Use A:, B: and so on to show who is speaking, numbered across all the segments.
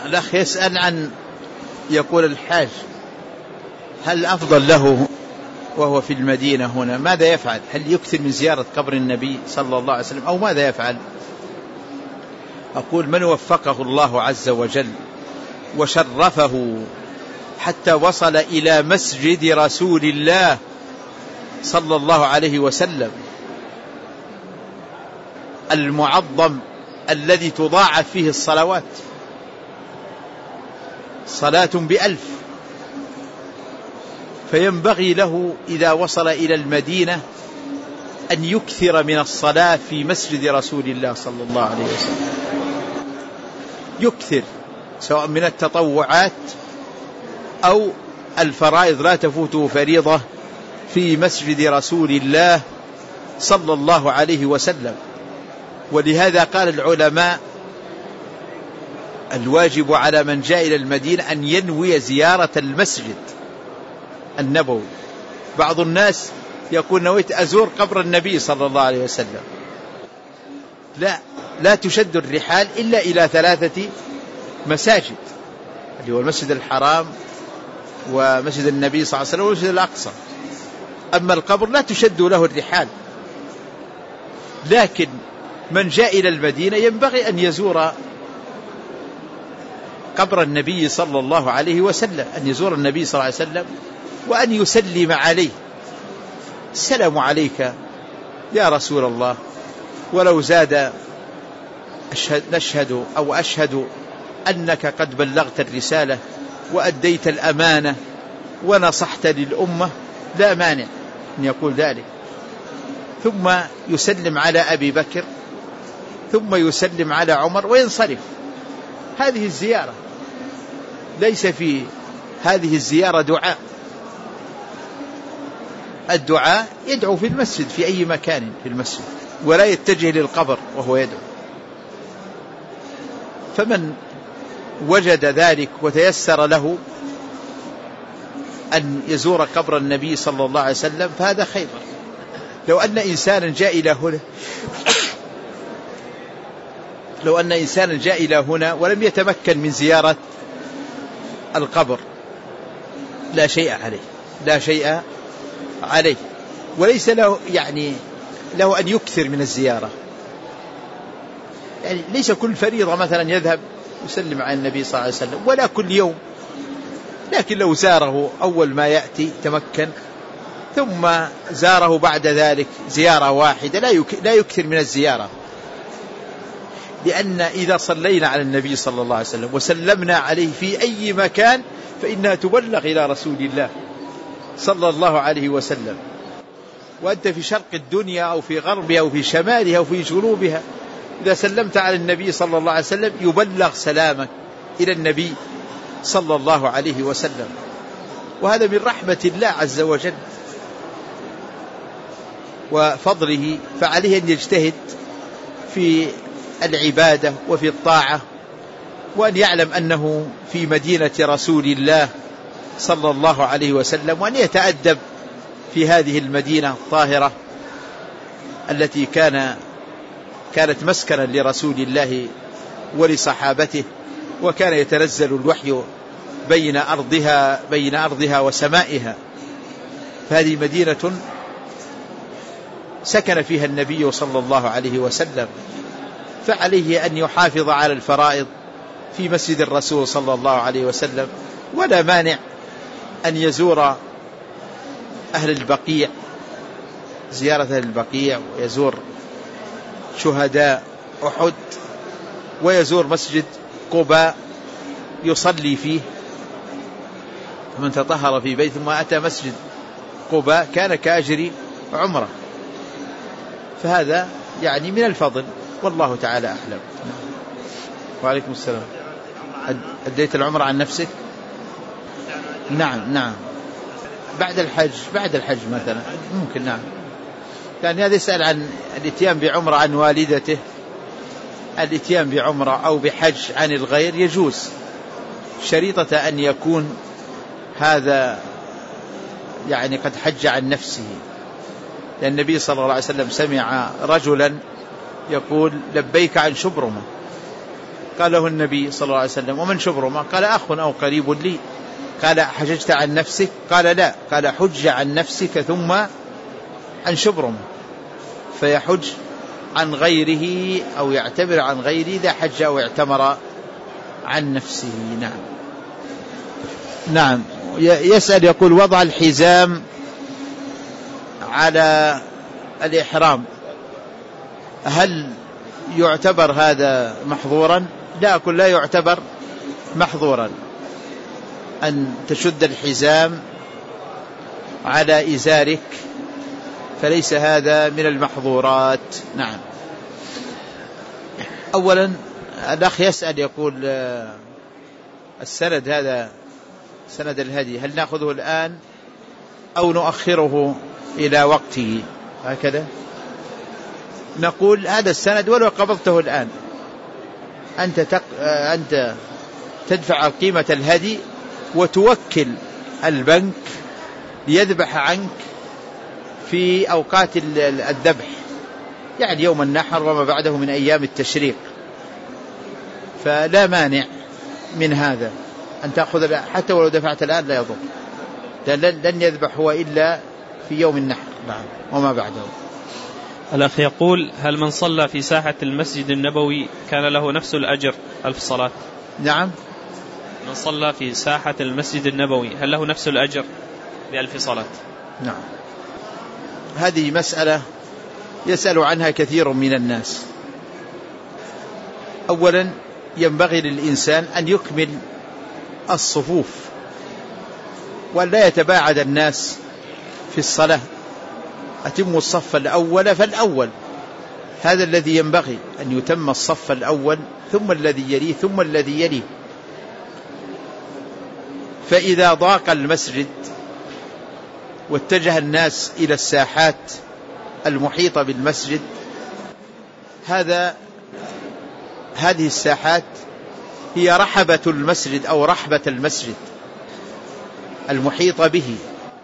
A: الأخ يسأل عن، يقول الحاج هل أفضل له وهو في المدينة هنا ماذا يفعل؟ هل يكثر من زيارة قبر النبي صلى الله عليه وسلم أو ماذا يفعل؟ أقول من وفقه الله عز وجل وشرفه حتى وصل إلى مسجد رسول الله صلى الله عليه وسلم المعظم الذي تضاعف فيه الصلوات، صلاة ب1000، فينبغي له إذا وصل إلى المدينة أن يكثر من الصلاة في مسجد رسول الله صلى الله عليه وسلم، يكثر سواء من التطوعات أو الفرائض، لا تفوته فريضة في مسجد رسول الله صلى الله عليه وسلم. ولهذا قال العلماء الواجب على من جاء إلى المدينة أن ينوي زيارة المسجد النبوي. بعض الناس يقول نويت أزور قبر النبي صلى الله عليه وسلم، لا تشد الرحال إلا إلى 3 مساجد، اللي هو المسجد الحرام ومسجد النبي صلى الله عليه وسلم والمسجد الأقصى. أما القبر لا تشد له الرحال. لكن من جاء إلى المدينة ينبغي أن يزور قبر النبي صلى الله عليه وسلم، أن يزور النبي صلى الله عليه وسلم وأن يسلم عليه، السلام عليك يا رسول الله، ولو زاد أشهد أنك قد بلغت الرسالة وأديت الأمانة ونصحت للأمة، لا مانع أن يقول ذلك. ثم يسلم على أبي بكر، ثم يسلم على عمر وينصرف. هذه الزيارة، ليس في هذه الزيارة دعاء. الدعاء يدعو في المسجد في أي مكان في المسجد، ولا يتجه للقبر وهو يدعو. فمن وجد ذلك وتيسر له أن يزور قبر النبي صلى الله عليه وسلم فهذا خير. لو أن إنسانا جاء إلى هنا ولم يتمكن من زيارة القبر لا شيء عليه، وليس له له أن يكثر من الزيارة. ليس كل فريضة مثلا يذهب يسلم على النبي صلى الله عليه وسلم ولا كل يوم، لكن لو زاره أول ما يأتي تمكن، ثم زاره بعد ذلك زيارة واحدة، لا يكثر من الزيارة. لأن إذا صلينا على النبي صلى الله عليه وسلم وسلمنا عليه في أي مكان فإنها تبلغ إلى رسول الله صلى الله عليه وسلم. وأنت في شرق الدنيا أو في غربها أو في شمالها أو في جنوبها، إذا سلمت على النبي صلى الله عليه وسلم يبلغ سلامك إلى النبي صلى الله عليه وسلم. وهذا من رحمة الله عز وجل وفضله، فعليه أن يجتهد في العبادة وفي الطاعة، وأن يعلم أنه في مدينة رسول الله صلى الله عليه وسلم، وأن يتأدب في هذه المدينة الطاهرة التي كانت مسكنا لرسول الله ولصحابته، وكان يتنزل الوحي بين أرضها وسمائها. فهذه مدينة سكن فيها النبي صلى الله عليه وسلم، فعليه أن يحافظ على الفرائض في مسجد الرسول صلى الله عليه وسلم. ولا مانع أن يزور أهل البقيع، زيارة أهل البقيع، ويزور شهداء أحد، ويزور مسجد قباء يصلي فيه. من تطهر في بيت ثم أتى مسجد قباء كان كأجر عمره. فهذا من الفضل، والله تعالى أعلم. وعليكم السلام. أديت العمرة عن نفسك؟ نعم بعد الحج مثلا ممكن. نعم، يعني هذا يسأل عن الاتيان بعمرة عن والدته. الاتيان بعمرة أو بحج عن الغير يجوز، شريطة أن يكون هذا قد حج عن نفسه. لأن النبي صلى الله عليه وسلم سمع رجلا يقول لبيك عن شبرمة، قال له النبي صلى الله عليه وسلم: ومن شبرمة؟ قال: أخ أو قريب لي. قال: حججت عن نفسك؟ قال: لا. قال: حج عن نفسك ثم عن شبرمة. فيحج عن غيره أو يعتبر عن غيره إذا حج أو اعتمر عن نفسه. نعم. يسأل يقول: وضع الحزام على الإحرام هل يعتبر هذا محظورا؟ لا، أقول لا يعتبر محظورا أن تشد الحزام على إزارك، فليس هذا من المحظورات. نعم. أولا الأخ يسأل يقول: السند هذا سند الهدي هل نأخذه الآن أو نؤخره إلى وقته؟ هكذا نقول: هذا السند ولو قبضته الآن أنت تدفع قيمة الهدي وتوكل البنك ليذبح عنك في أوقات الذبح، يعني يوم النحر وما بعده من أيام التشريق، فلا من هذا أن تأخذ حتى ولو دفعت الآن لا يضر، لن يذبح هو إلا في يوم النحر. نعم. وما بعده.
B: الأخ يقول: هل من صلى في ساحة المسجد النبوي كان له نفس الأجر 1000 صلاة؟
A: نعم.
B: من صلى في ساحة المسجد النبوي هل له نفس الأجر ب1000 صلاة؟
A: نعم. هذه مسألة يسأل عنها كثير من الناس. أولا ينبغي للإنسان أن يكمل الصفوف ولا يتباعد الناس في الصلاة. أتم الصف الأول فالأول، هذا الذي ينبغي أن يتم الصف الأول ثم الذي يليه ثم الذي يليه. فإذا ضاق المسجد واتجه الناس إلى الساحات المحيطة بالمسجد، هذه الساحات هي رحبة المسجد أو رحبة المسجد المحيطة به.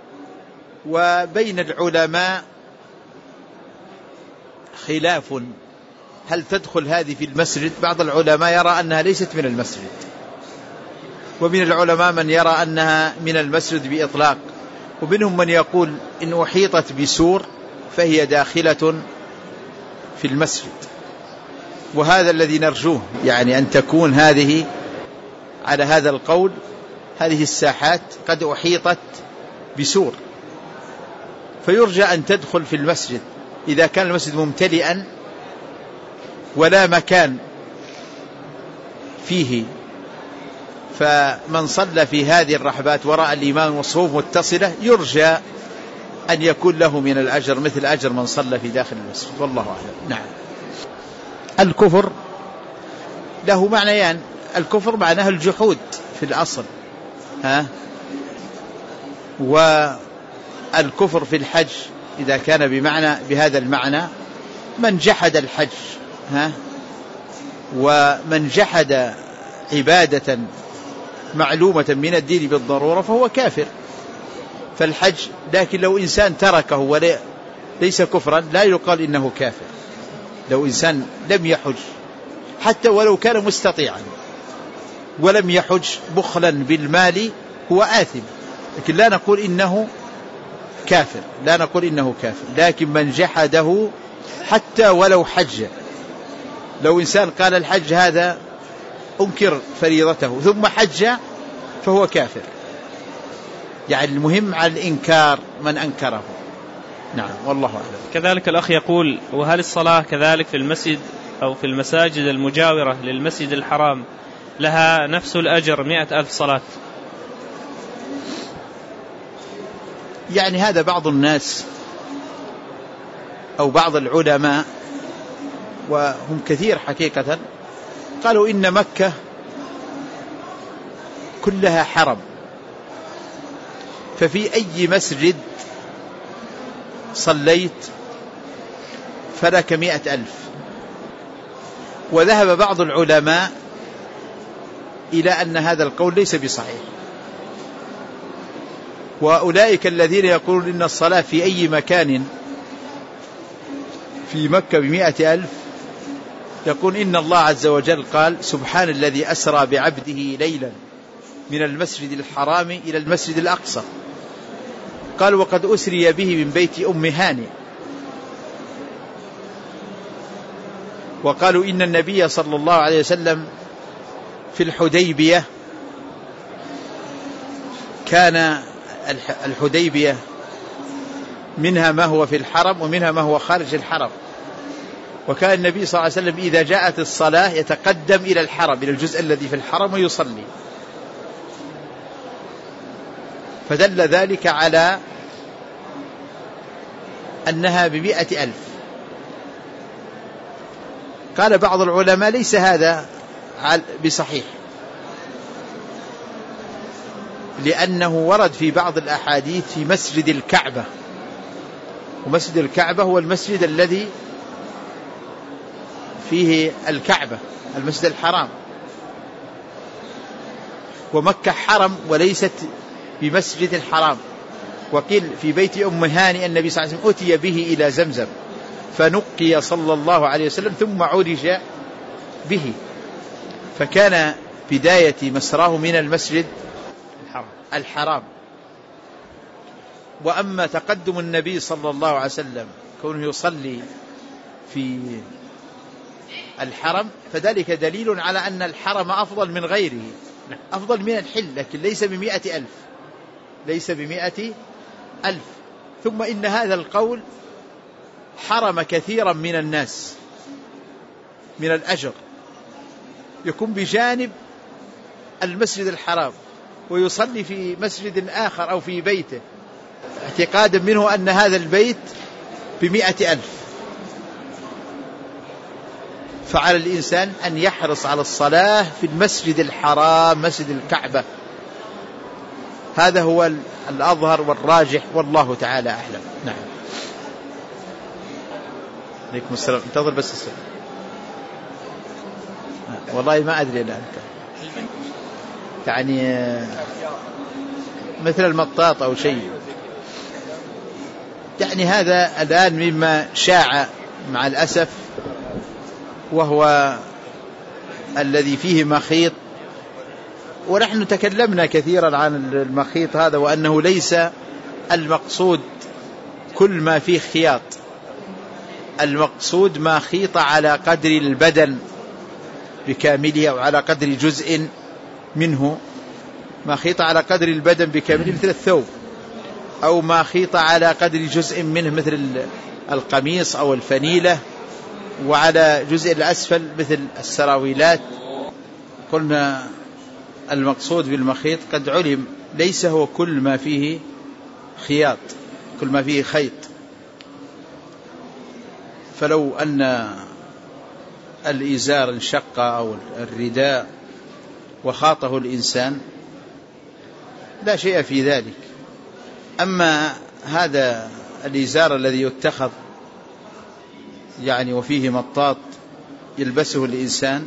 A: وبين العلماء خلاف هل تدخل هذه في المسجد. بعض العلماء يرى أنها ليست من المسجد، ومن العلماء من يرى أنها من المسجد بإطلاق، ومنهم من يقول إن أحيطت بسور فهي داخلة في المسجد. وهذا الذي نرجوه، يعني أن تكون هذه على هذا القول هذه الساحات قد أحيطت بسور، فيرجى أن تدخل في المسجد إذا كان المسجد ممتلئا ولا مكان فيه. فمن صلى في هذه الرحبات وراء الإمام والصفوف متصلة يرجى أن يكون له من الأجر مثل أجر من صلى في داخل المسجد، والله أعلم. نعم. الكفر له معنيان. الكفر معناه الجحود في الأصل، والكفر في الحج إذا كان بهذا المعنى من جحد الحج، ومن جحد عبادة معلومة من الدين بالضرورة فهو كافر. فالحج، لكن لو إنسان تركه وليس كفرا لا يقال إنه كافر. لو إنسان لم يحج حتى ولو كان مستطيعا ولم يحج بخلا بالمال هو آثم، لكن لا نقول إنه كافر، لكن من جحده حتى ولو حج. لو إنسان قال الحج هذا أنكر فريضته ثم حج فهو كافر، يعني المهم على الإنكار من أنكره. نعم، والله أعلم.
B: كذلك الأخ يقول: وهل الصلاة كذلك في المسجد أو في المساجد المجاورة للمسجد الحرام لها نفس الأجر 100,000 صلاة؟
A: يعني هذا بعض الناس أو بعض العلماء، وهم كثير حقيقة، قالوا إن مكة كلها حرم، ففي أي مسجد صليت فلك 100,000. وذهب بعض العلماء إلى أن هذا القول ليس بصحيح، وأولئك الذين يقولون إن الصلاة في أي مكان في مكة ب100,000 يقول إن الله عز وجل قال سبحان الذي أسرى بعبده ليلا من المسجد الحرام إلى المسجد الأقصى. قال وقد أسري به من بيت أم هانئ. وقالوا إن النبي صلى الله عليه وسلم في الحديبية كان الحديبية منها ما هو في الحرم ومنها ما هو خارج الحرم، وكان النبي صلى الله عليه وسلم إذا جاءت الصلاة يتقدم إلى الحرم، إلى الجزء الذي في الحرم ويصلي، فدل ذلك على أنها ب100,000. قال بعض العلماء ليس هذا بصحيح، لأنه ورد في بعض الأحاديث في مسجد الكعبة، ومسجد الكعبة هو المسجد الذي فيه الكعبة، المسجد الحرام، ومكة حرم وليست بمسجد الحرام. وقيل في بيت أم هانئ النبي صلى الله عليه وسلم أتي به إلى زمزم فنقي صلى الله عليه وسلم ثم عرج به، فكان بداية مسراه من المسجد الحرام. وأما تقدم النبي صلى الله عليه وسلم كونه يصلي في الحرم فذلك دليل على أن الحرم أفضل من غيره، أفضل من الحل، لكن ليس ب100,000، ليس ب100,000. ثم إن هذا القول حرم كثيرا من الناس من الأجر، يكون بجانب المسجد الحرام ويصلي في مسجد آخر أو في بيته اعتقادا منه أن هذا البيت ب100,000. فعلى الإنسان أن يحرص على الصلاة في المسجد الحرام، مسجد الكعبة، هذا هو الأظهر والراجح والله تعالى أعلم. نعم. عليكم السلام. انتظر بس السلام. والله ما أدري الآن، يعني مثل المطاط أو شيء، يعني هذا الآن مما شاع مع الأسف، وهو الذي فيه مخيط. ونحن تكلمنا كثيرا عن المخيط هذا، وأنه ليس المقصود كل ما فيه خياط، المقصود ما خيط على قدر البدن بكامله أو على قدر جزء منه، ما خيط على قدر البدن بكامله مثل الثوب، أو ما خيط على قدر جزء منه مثل القميص أو الفنيلة، وعلى جزء الأسفل مثل السراويلات. قلنا المقصود بالمخيط قد علم ليس هو كل ما فيه خياط، كل ما فيه خيط. فلو أن الإزار انشق أو الرداء وخاطه الإنسان لا شيء في ذلك. أما هذا الإزار الذي يتخذ يعني وفيه مطاط يلبسه الإنسان،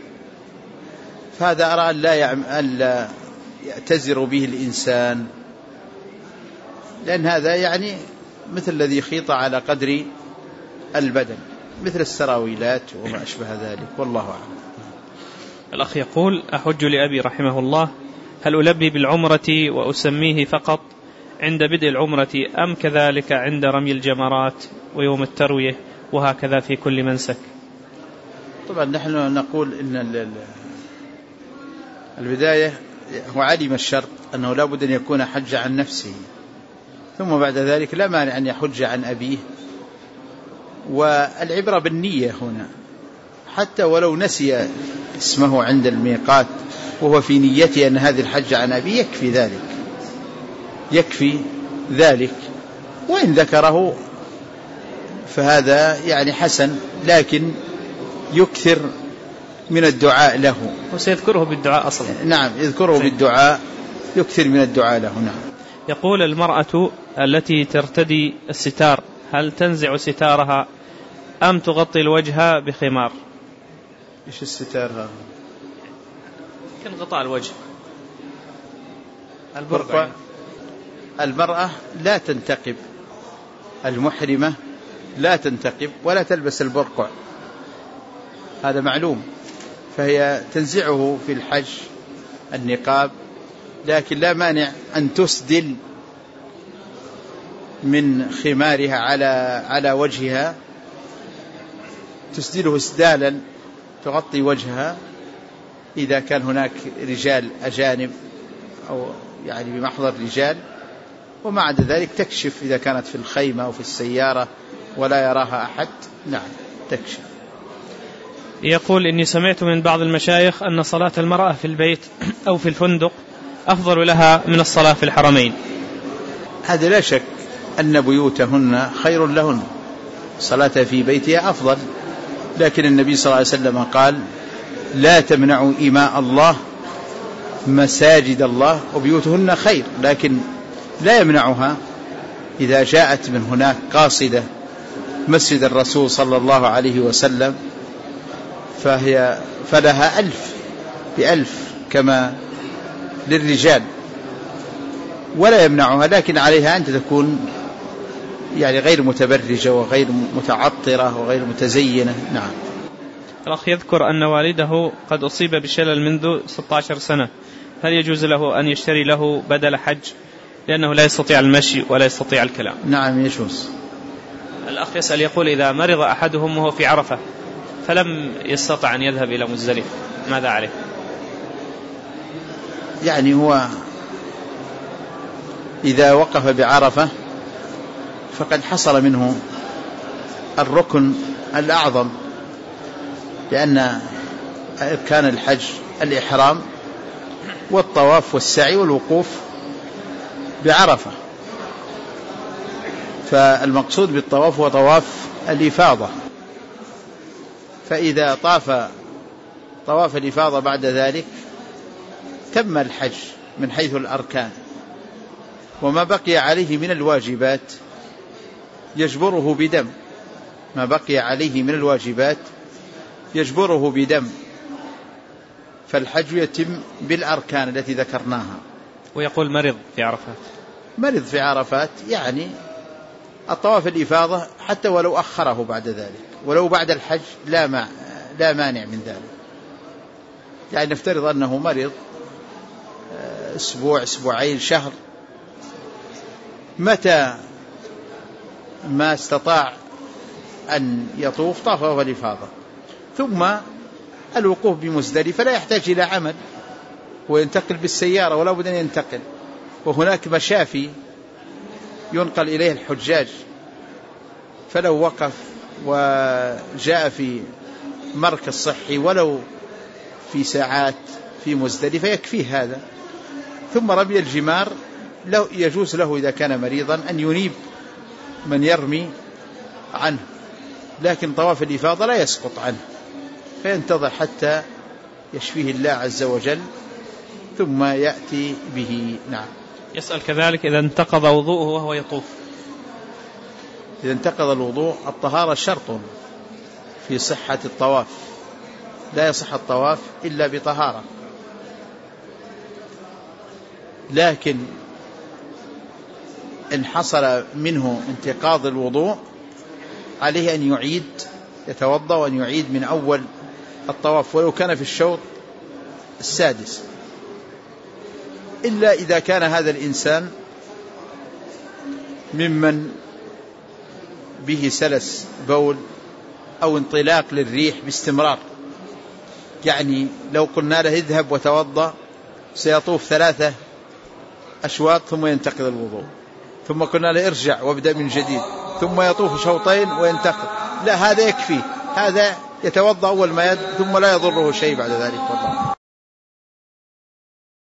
A: فهذا أرى أن لا يعتذر به الإنسان، لأن هذا يعني مثل الذي خيط على قدر البدن مثل السراويلات وما أشبه ذلك، والله أعلم.
B: الأخ يقول: أحج لأبي رحمه الله، هل ألبي بالعمرة وأسميه فقط عند بدء العمرة، أم كذلك عند رمي الجمرات ويوم التروية وهكذا في كل منسك؟
A: طبعا نحن نقول إن البداية هو علم الشرط أنه لا بد أن يكون حج عن نفسه، ثم بعد ذلك لا مانع أن يحج عن أبيه. والعبرة بالنية هنا، حتى ولو نسي اسمه عند الميقات وهو في نيته أن هذه الحج عن أبيه يكفي ذلك، يكفي ذلك. وإن ذكره فهذا يعني حسن، لكن يكثر من الدعاء له،
B: وسيذكره بالدعاء أصلا.
A: نعم، يذكره بالدعاء، يكثر من الدعاء له. نعم.
B: يقول: المرأة التي ترتدي الستار هل تنزع ستارها أم تغطي الوجه بخمار؟
A: إيش الستار هذا؟
B: كان غطاء الوجه،
A: البرقع. المرأة لا تنتقب، المحرمة لا تنتقب ولا تلبس البرقع، هذا معلوم، فهي تنزعه في الحج النقاب، لكن لا مانع أن تسدل من خمارها على وجهها، تسدله اسدالا تغطي وجهها إذا كان هناك رجال أجانب أو يعني بمحضر رجال، وما عدا ذلك تكشف إذا كانت في الخيمة أو في السيارة ولا يراها أحد، نعم تكشف.
B: يقول إني سمعت من بعض المشايخ أن صلاة المرأة في البيت أو في الفندق أفضل لها من الصلاة في الحرمين.
A: هذا لا شك أن بيوتهن خير لهن، صلاة في بيتها أفضل، لكن النبي صلى الله عليه وسلم قال لا تمنعوا إماء الله مساجد الله، وبيوتهن خير، لكن لا يمنعها إذا جاءت من هناك قاصدة مسجد الرسول صلى الله عليه وسلم فلها 1000 ب1000 كما للرجال، ولا يمنعها، لكن عليها أن تكون يعني غير متبرجة وغير متعطرة وغير متزينة. نعم.
B: الأخ يذكر أن والده قد أصيب بشلل منذ 16 سنة، هل يجوز له أن يشتري له بدل حج لأنه لا يستطيع المشي ولا يستطيع الكلام؟
A: نعم يجوز.
B: الأخ يسأل يقول إذا مرض أحدهم وهو في عرفة فلم يستطع أن يذهب إلى مزدلفة ماذا عليه؟
A: يعني هو إذا وقف بعرفة فقد حصل منه الركن الأعظم، لأن أركان الحج الإحرام والطواف والسعي والوقوف بعرفة، فالمقصود بالطواف هو طواف الإفاضة، فإذا طاف طواف الإفاضة بعد ذلك تم الحج من حيث الأركان، وما بقي عليه من الواجبات يجبره بدم، ما بقي عليه من الواجبات يجبره بدم، فالحج يتم بالأركان التي ذكرناها.
B: ويقول مرض في عرفات،
A: مرض في عرفات يعني الطواف الإفاضة حتى ولو أخره بعد ذلك، ولو بعد الحج لا مانع من ذلك، يعني نفترض أنه مرض أسبوع أسبوعين شهر، متى ما استطاع أن يطوف طاف الإفاضة، ثم الوقوف بمزدلفة لا يحتاج إلى عمل، وينتقل بالسيارة ولا بد أن ينتقل، وهناك مشافي ينقل إليه الحجاج، فلو وقف وجاء في مركز صحي ولو في ساعات في مزدلفة يكفيه هذا. ثم رمي الجمار يجوز له إذا كان مريضا أن ينيب من يرمي عنه، لكن طواف الإفاضة لا يسقط عنه، فينتظر حتى يشفيه الله عز وجل ثم يأتي به. نعم.
B: يسأل كذلك إذا انتقض وضوءه وهو يطوف.
A: إذا انتقض الوضوء، الطهارة شرط في صحة الطواف، لا يصح الطواف إلا بطهارة، لكن إن حصل منه انتقاض الوضوء عليه أن يعيد، يتوضأ وأن يعيد من أول الطواف ولو كان في الشوط السادس، إلا إذا كان هذا الإنسان ممن به سلس بول أو انطلاق للريح باستمرار، يعني لو قلنا له اذهب وتوضأ سيطوف 3 أشواط ثم ينتقض الوضوء، ثم قلنا له ارجع وابدأ من جديد ثم يطوف شوطين وينتقض، لا هذا يكفي، هذا يتوضأ أول ما ثم لا يضره شيء بعد ذلك. والله